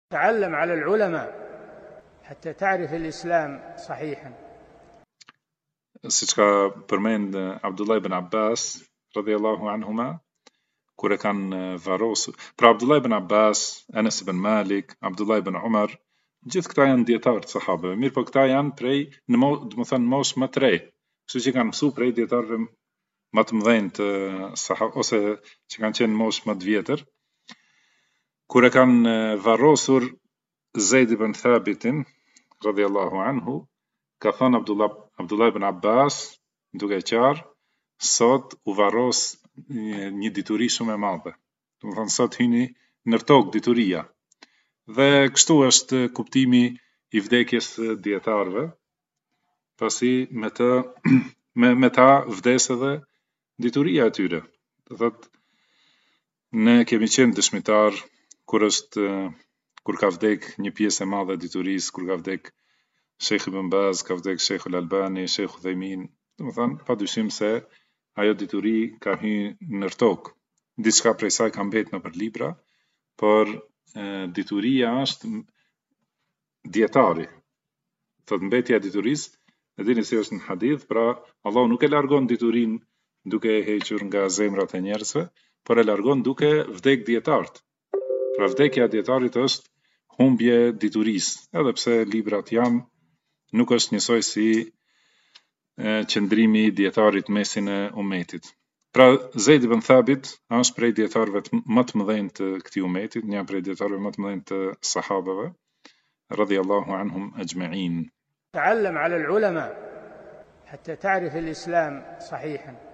تعلم على العلماء حتى تعرف الإسلام صحيحا. Siç ka përmend Abdullah ibn Abbas radhiyallahu anhuma, kur e kanë varrosur. Pra Abdullah ibn Abbas, Anas ibn Malik, Abdullah ibn Umar, gjithë këta janë dietarë të sahabëve. Mirë, po këta janë prej, domethënë moshë më të re. Kështu që kanë mësuar prej dietarëve më të mëdhenj të sahabëve ose që kanë qenë moshë më të vjetër. Kur e kanë varrosur Zeid ibn Thabitin radhiyallahu anhu, ka thënë Abdullah ibn Abbas, duke qarë, sot u varros një dituri shumë e madhe. Do të thonë sot hyni në tokë dituria. Dhe kështu është kuptimi i vdekjes dietarëve, pasi me ta vdes edhe dituria e tyre. Do thotë ne kemi qenë dëshmitar kur ka vdek një pjesë e madhe e diturisë, kur ka vdek Sheikh Ibn Baz, ka vdek Sheikh Al-Albani, Sheikh Uthaymin, domethënë padyshim se ajo dituri ka hyrë në tokë. Diçka prej saj ka mbetë nëpër libra, por dituria është dietari. Thot mbetja e diturisë, e dini se është në hadith, pra Allahu nuk e largon diturinë duke e hequr nga zemrat e njerëzve, por e largon duke vdek dietarët. Pra vdekja e dietarit është humbje diturisë, edhe pse librat janë, nuk është njësoj si qëndrimi i dietarit mesin e umetit. Pra Zeid ibn Thabit është prej dietarëve më të mëdhenj të këtij umetit, një prej dietarëve më të mëdhenj të sahabëve radhiyallahu anhum ajma'in. تعلم على العلماء حتى تعرف الإسلام صحيحا.